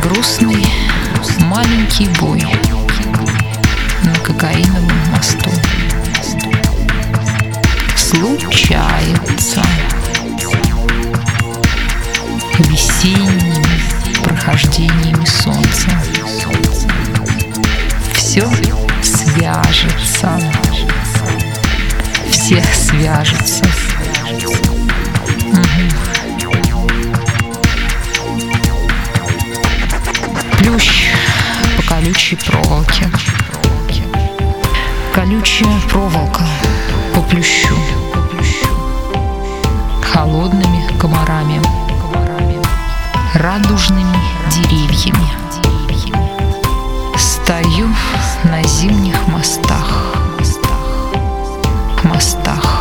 Грустный маленький бой на кокаиновом мосту случается весенними прохождениями солнца. Все свяжется, всех свяжется. Плющ по колючей проволоке. Колючая проволока по плющу. Холодными комарами, радужными деревьями. Стою на зимних мостах,